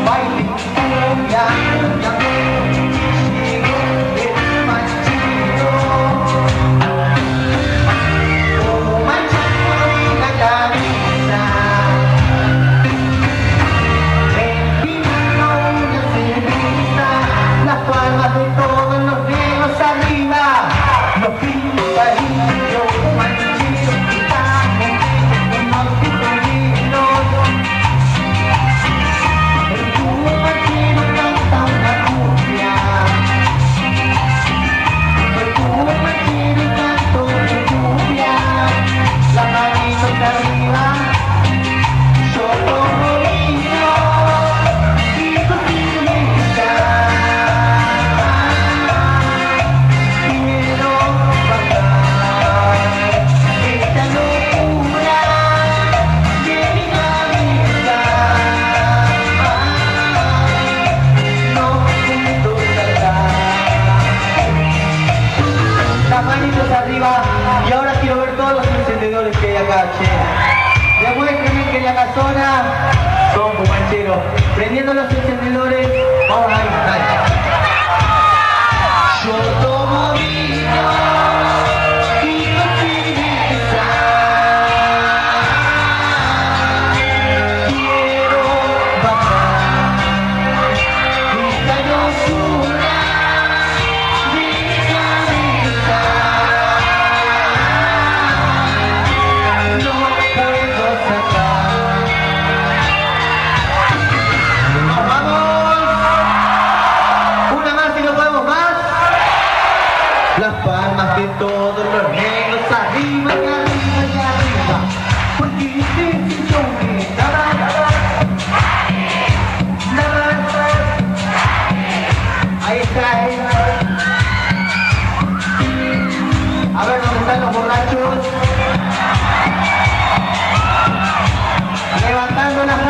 Y ahora quiero ver todos los encendedores que hay acá, che. Demuéstrenme que de acá zona son pumancheros. Prendiendo los encendedores, vamos a ir. Yo tomo vino y confianza. Quiero bajar esta locura de mi cabeza. No puedo sacar. ¡Vamos! Una más y no podemos más. Las palmas de todos los negros arriba y arriba y arriba. Porque necesito que nada. Ahí está, A ver dónde están los borrachos. Levantando las